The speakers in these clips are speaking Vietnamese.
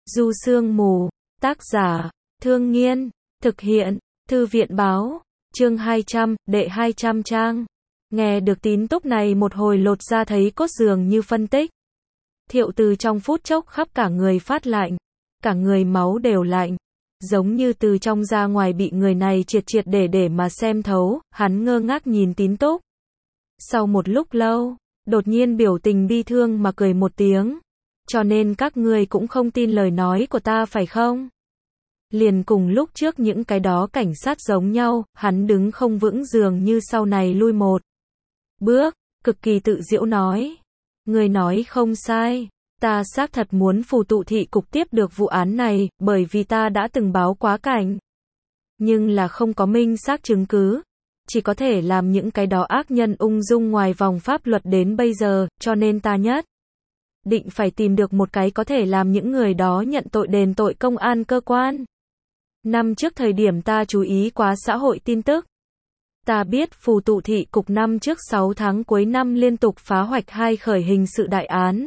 Du Sương Mù, tác giả, Thương Nghiên, thực hiện, Thư viện báo, chương 200, đệ 200 trang. Nghe được tín túc này một hồi lột ra thấy cốt dường như phân tích. Thiệu Từ trong phút chốc khắp cả người phát lạnh, cả người máu đều lạnh, giống như từ trong ra ngoài bị người này triệt triệt để mà xem thấu, hắn ngơ ngác nhìn tín túc. Sau một lúc lâu, đột nhiên biểu tình bi thương mà cười một tiếng. Cho nên các ngươi cũng không tin lời nói của ta phải không? Liền cùng lúc trước những cái đó cảnh sát giống nhau, hắn đứng không vững dường như sau này lui một bước, cực kỳ tự giễu nói. Người nói không sai, ta xác thật muốn phù tụ thị cục tiếp được vụ án này, bởi vì ta đã từng báo quá cảnh. Nhưng là không có minh xác chứng cứ, chỉ có thể làm những cái đó ác nhân ung dung ngoài vòng pháp luật đến bây giờ, cho nên ta nhất định phải tìm được một cái có thể làm những người đó nhận tội đền tội công an cơ quan. Năm trước thời điểm ta chú ý quá xã hội tin tức. Ta biết phù tụ thị cục năm trước 6 tháng cuối năm liên tục phá hoạch 2 khởi hình sự đại án.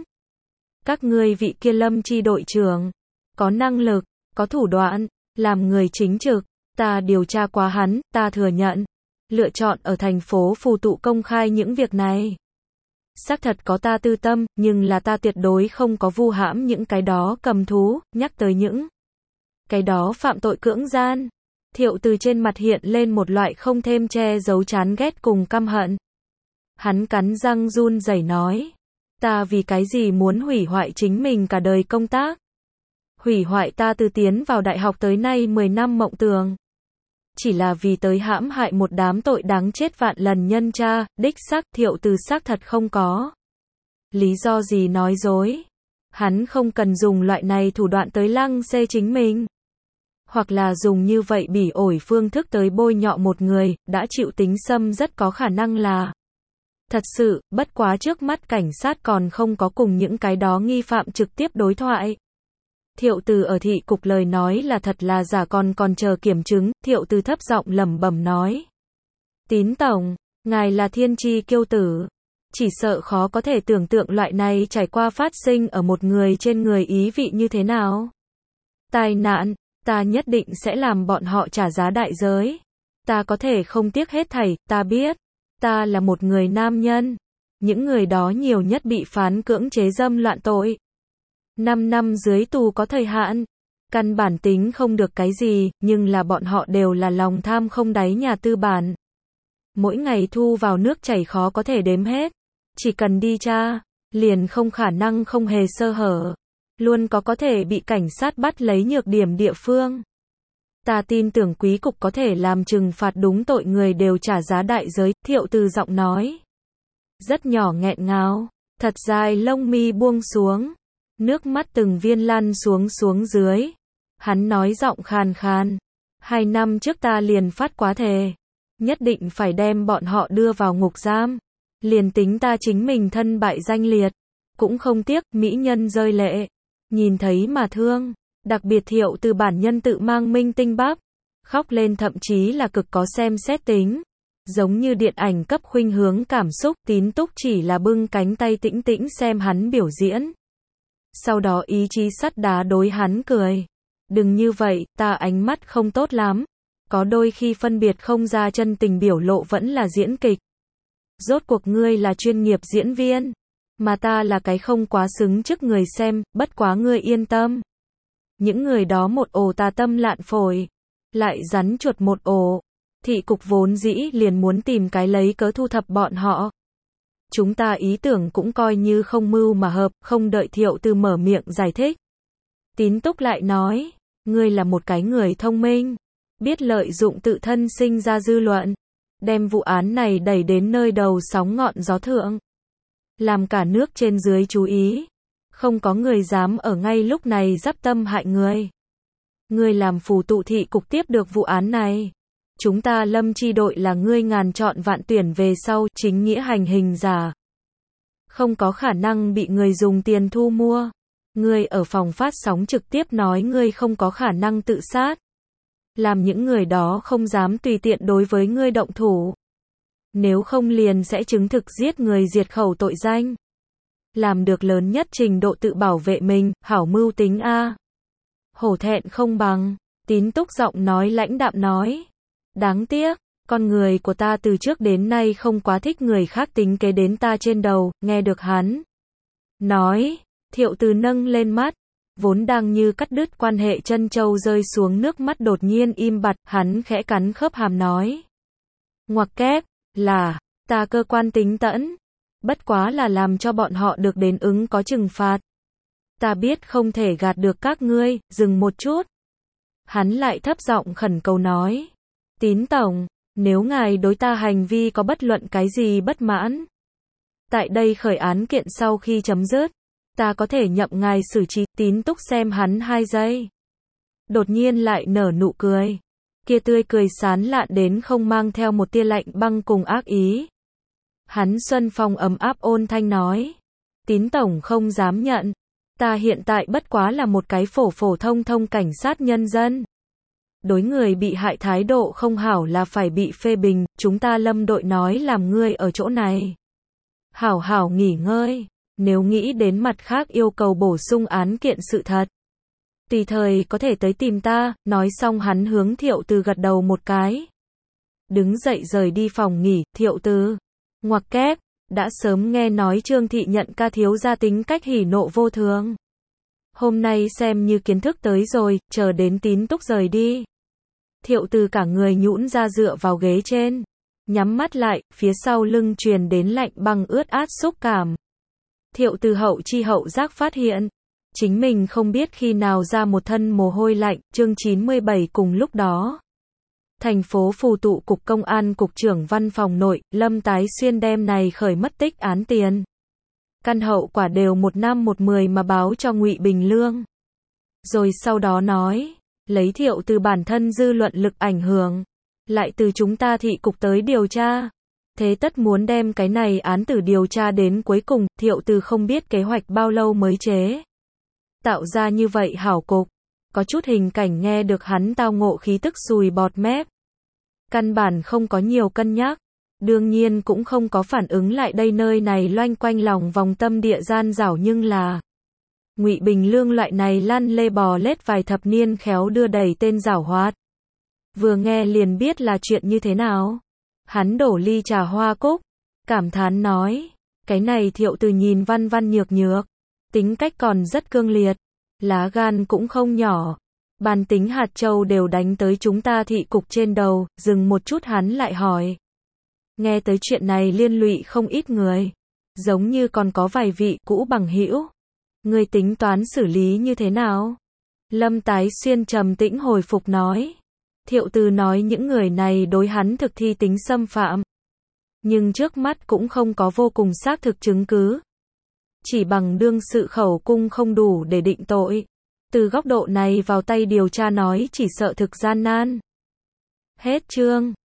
Các ngươi vị kia Lâm chi đội trưởng, có năng lực, có thủ đoạn, làm người chính trực, ta điều tra quá hắn, ta thừa nhận. Lựa chọn ở thành phố phù tụ công khai những việc này. Xác thật có ta tư tâm, nhưng là ta tuyệt đối không có vu hãm những cái đó cầm thú, nhắc tới những cái đó phạm tội cưỡng gian. Thiệu Từ trên mặt hiện lên một loại không thêm che giấu chán ghét cùng căm hận. Hắn cắn răng run rẩy nói, ta vì cái gì muốn hủy hoại chính mình cả đời công tác? Hủy hoại ta từ tiến vào đại học tới nay 10 năm mộng tưởng. Chỉ là vì tới hãm hại một đám tội đáng chết vạn lần nhân cha, đích xác Thiệu Từ xác thật không có lý do gì nói dối. Hắn không cần dùng loại này thủ đoạn tới lăng xê chính mình. Hoặc là dùng như vậy bỉ ổi phương thức tới bôi nhọ một người, đã chịu tính xâm rất có khả năng là thật sự, bất quá trước mắt cảnh sát còn không có cùng những cái đó nghi phạm trực tiếp đối thoại. Thiệu Từ ở thị cục lời nói là thật là giả còn chờ kiểm chứng, Thiệu Từ thấp giọng lẩm bẩm nói. Tín tổng, ngài là thiên tri kiêu tử. Chỉ sợ khó có thể tưởng tượng loại này trải qua phát sinh ở một người trên người ý vị như thế nào. Tai nạn, ta nhất định sẽ làm bọn họ trả giá đại giới. Ta có thể không tiếc hết thảy, ta biết. Ta là một người nam nhân. Những người đó nhiều nhất bị phán cưỡng chế dâm loạn tội. 5 năm dưới tù có thời hạn. Căn bản tính không được cái gì, nhưng là bọn họ đều là lòng tham không đáy nhà tư bản. Mỗi ngày thu vào nước chảy khó có thể đếm hết. Chỉ cần đi tra, liền không khả năng không hề sơ hở. Luôn có thể bị cảnh sát bắt lấy nhược điểm địa phương. Ta tin tưởng quý cục có thể làm trừng phạt đúng tội người đều trả giá đại giới, Thiệu Từ giọng nói. Rất nhỏ nghẹn ngào, thật dài lông mi buông xuống. Nước mắt từng viên lăn xuống dưới. Hắn nói giọng khàn khàn. 2 năm trước ta liền phát quá thề. Nhất định phải đem bọn họ đưa vào ngục giam. Liền tính ta chính mình thân bại danh liệt. Cũng không tiếc, mỹ nhân rơi lệ. Nhìn thấy mà thương. Đặc biệt Thiệu Từ bản nhân tự mang minh tinh bắp. Khóc lên thậm chí là cực có xem xét tính. Giống như điện ảnh cấp khuynh hướng cảm xúc, Tín túc chỉ là bưng cánh tay tĩnh tĩnh xem hắn biểu diễn. Sau đó ý chí sắt đá đối hắn cười. Đừng như vậy, ta ánh mắt không tốt lắm. Có đôi khi phân biệt không ra chân tình biểu lộ vẫn là diễn kịch. Rốt cuộc ngươi là chuyên nghiệp diễn viên. Mà ta là cái không quá xứng trước người xem, bất quá ngươi yên tâm. Những người đó một ổ tà tâm lạn phổi. Lại rắn chuột một ổ. Thị cục vốn dĩ liền muốn tìm cái lấy cớ thu thập bọn họ. Chúng ta ý tưởng cũng coi như không mưu mà hợp, không đợi Thiệu Từ mở miệng giải thích. Tín túc lại nói, ngươi là một cái người thông minh, biết lợi dụng tự thân sinh ra dư luận, đem vụ án này đẩy đến nơi đầu sóng ngọn gió thượng. Làm cả nước trên dưới chú ý, không có người dám ở ngay lúc này dắp tâm hại người. Ngươi làm phù tụ thị cục tiếp được vụ án này. Chúng ta Lâm chi đội là ngươi ngàn chọn vạn tuyển về sau, chính nghĩa hành hình giả. Không có khả năng bị người dùng tiền thu mua. Ngươi ở phòng phát sóng trực tiếp nói ngươi không có khả năng tự sát. Làm những người đó không dám tùy tiện đối với ngươi động thủ. Nếu không liền sẽ chứng thực giết người diệt khẩu tội danh. Làm được lớn nhất trình độ tự bảo vệ mình, hảo mưu tính a. Hổ thẹn không bằng. Tín Túc giọng nói lãnh đạm nói. Đáng tiếc, con người của ta từ trước đến nay không quá thích người khác tính kế đến ta trên đầu, nghe được hắn nói, Thiệu Từ nâng lên mắt, vốn đang như cắt đứt quan hệ chân châu rơi xuống nước mắt đột nhiên im bặt, hắn khẽ cắn khớp hàm nói. Ngoặc kép, là, ta cơ quan tính tẫn, bất quá là làm cho bọn họ được đến ứng có trừng phạt. Ta biết không thể gạt được các ngươi, dừng một chút. Hắn lại thấp giọng khẩn cầu nói. Tín Tổng, nếu ngài đối ta hành vi có bất luận cái gì bất mãn, tại đây khởi án kiện sau khi chấm dứt, ta có thể nhậm ngài xử trí. Tín Túc xem hắn 2 giây. Đột nhiên lại nở nụ cười. Kia tươi cười sán lạn đến không mang theo một tia lạnh băng cùng ác ý. Hắn xuân phong ấm áp ôn thanh nói. Tín Tổng không dám nhận. Ta hiện tại bất quá là một cái phổ phổ thông thông cảnh sát nhân dân. Đối người bị hại thái độ không hảo là phải bị phê bình, chúng ta Lâm đội nói làm ngươi ở chỗ này. Hảo hảo nghỉ ngơi, nếu nghĩ đến mặt khác yêu cầu bổ sung án kiện sự thật. Tùy thời có thể tới tìm ta, nói xong hắn hướng Thiệu Từ gật đầu một cái. Đứng dậy rời đi phòng nghỉ, Thiệu Từ. Ngoặc kép, đã sớm nghe nói Trương Thị Nhận ca thiếu gia tính cách hỉ nộ vô thường. Hôm nay xem như kiến thức tới rồi, chờ đến Tín Túc rời đi. Thiệu Từ cả người nhũn ra dựa vào ghế trên. Nhắm mắt lại, phía sau lưng truyền đến lạnh băng ướt át xúc cảm. Thiệu Từ hậu chi hậu giác phát hiện. Chính mình không biết khi nào ra một thân mồ hôi lạnh, chương 97 cùng lúc đó. Thành phố Phù Tụ Cục Công an Cục trưởng Văn phòng nội, Lâm Tái Xuyên đem này khởi mất tích án tiền. Căn hậu quả đều 1 năm 110 mà báo cho Ngụy Bình Lương. Rồi sau đó nói, lấy Thiệu Từ bản thân dư luận lực ảnh hưởng, lại từ chúng ta thị cục tới điều tra. Thế tất muốn đem cái này án tử điều tra đến cuối cùng, Thiệu Từ không biết kế hoạch bao lâu mới chế tạo ra như vậy hảo cục. Có chút hình cảnh nghe được hắn tao ngộ khí tức sùi bọt mép. Căn bản không có nhiều cân nhắc. Đương nhiên cũng không có phản ứng lại đây nơi này loanh quanh lòng vòng tâm địa gian dảo nhưng là Ngụy Bình Lương loại này lăn lê bò lết vài thập niên khéo đưa đẩy tên giảo hoạt. Vừa nghe liền biết là chuyện như thế nào. Hắn đổ ly trà hoa cúc, cảm thán nói, cái này Thiệu Từ nhìn văn văn nhược nhược, tính cách còn rất cương liệt, lá gan cũng không nhỏ. Bàn tính hạt châu đều đánh tới chúng ta thị cục trên đầu, dừng một chút hắn lại hỏi. Nghe tới chuyện này liên lụy không ít người, giống như còn có vài vị cũ bằng hữu. Ngươi tính toán xử lý như thế nào? Lâm Tái Xuyên trầm tĩnh hồi phục nói. Thiệu Từ nói những người này đối hắn thực thi tính xâm phạm. Nhưng trước mắt cũng không có vô cùng xác thực chứng cứ. Chỉ bằng đương sự khẩu cung không đủ để định tội. Từ góc độ này vào tay điều tra nói chỉ sợ thực gian nan. Hết chương.